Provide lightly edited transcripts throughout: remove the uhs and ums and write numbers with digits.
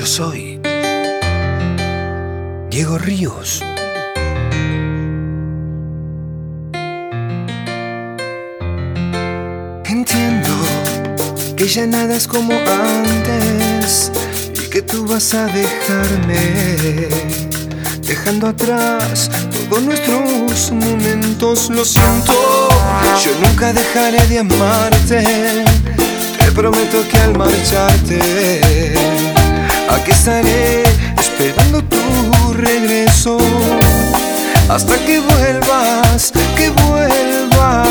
soy Diego Ríos. Entiendo que ya nada es como antes y que tú vas a dejarme, dejando atrás todos nuestros momentos. Lo siento, yo nunca dejaré de amarte. Te prometo que al marcharte, aquí estaré esperando tu regreso, hasta que vuelvas, que vuelvas.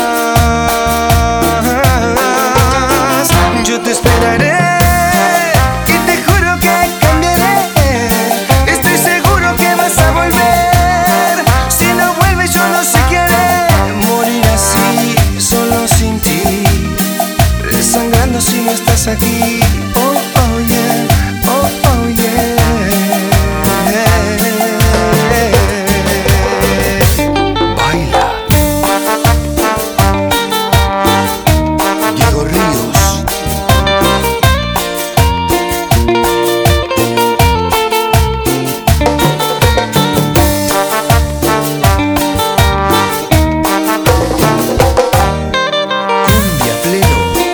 Yo te esperaré y te juro que cambiaré. Estoy seguro que vas a volver. Si no vuelves yo no sé qué haré. Morir así, solo sin ti, desangrando si no estás aquí. Oh, oh, yeah, oh, oh, yeah. Baila Diego Ríos. Cumbia pleno.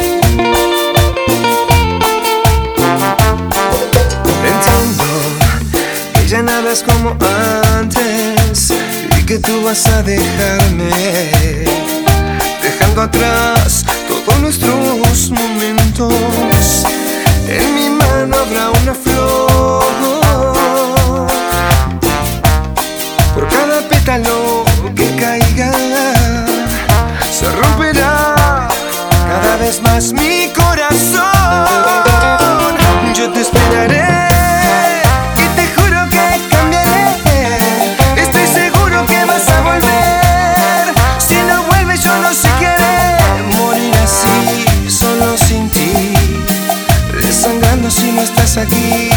Entiendo que ya nada es como antes y que tú vas a dejarme, dejando atrás todos nuestros momentos. En mi mano habrá una flor, por cada pétalo que caiga se romperá cada vez más mi corazón. Yo te esperaré y te juro que cambiaré. Estoy seguro que vas a volver. Si no vuelves yo no sé qué haré. Morir así, solo sin ti, desangrando si no estás aquí.